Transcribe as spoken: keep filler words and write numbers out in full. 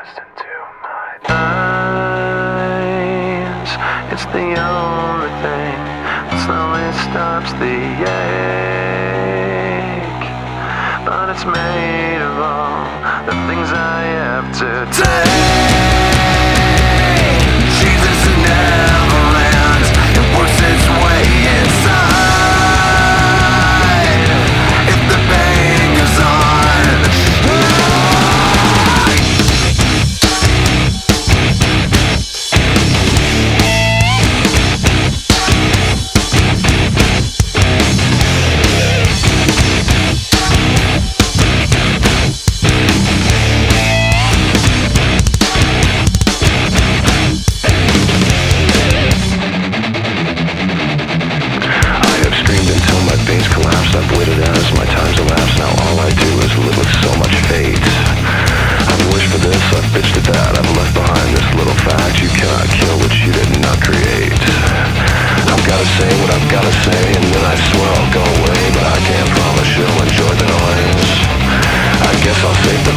dust into my eyes. It's the only thing that slowly stops the ache. But it's made of all the things I have to take. Jesus in Neverland, it works its way inside. If the pain goes on, I've waited as my time's elapsed. Now all I do is live with so much fate. I've wished for this, I've bitched at that. I've left behind this little fact: you cannot kill what you did not create. I've gotta say what I've gotta say, and then I swear I'll go away. But I can't promise you'll enjoy the noise. I guess I'll save the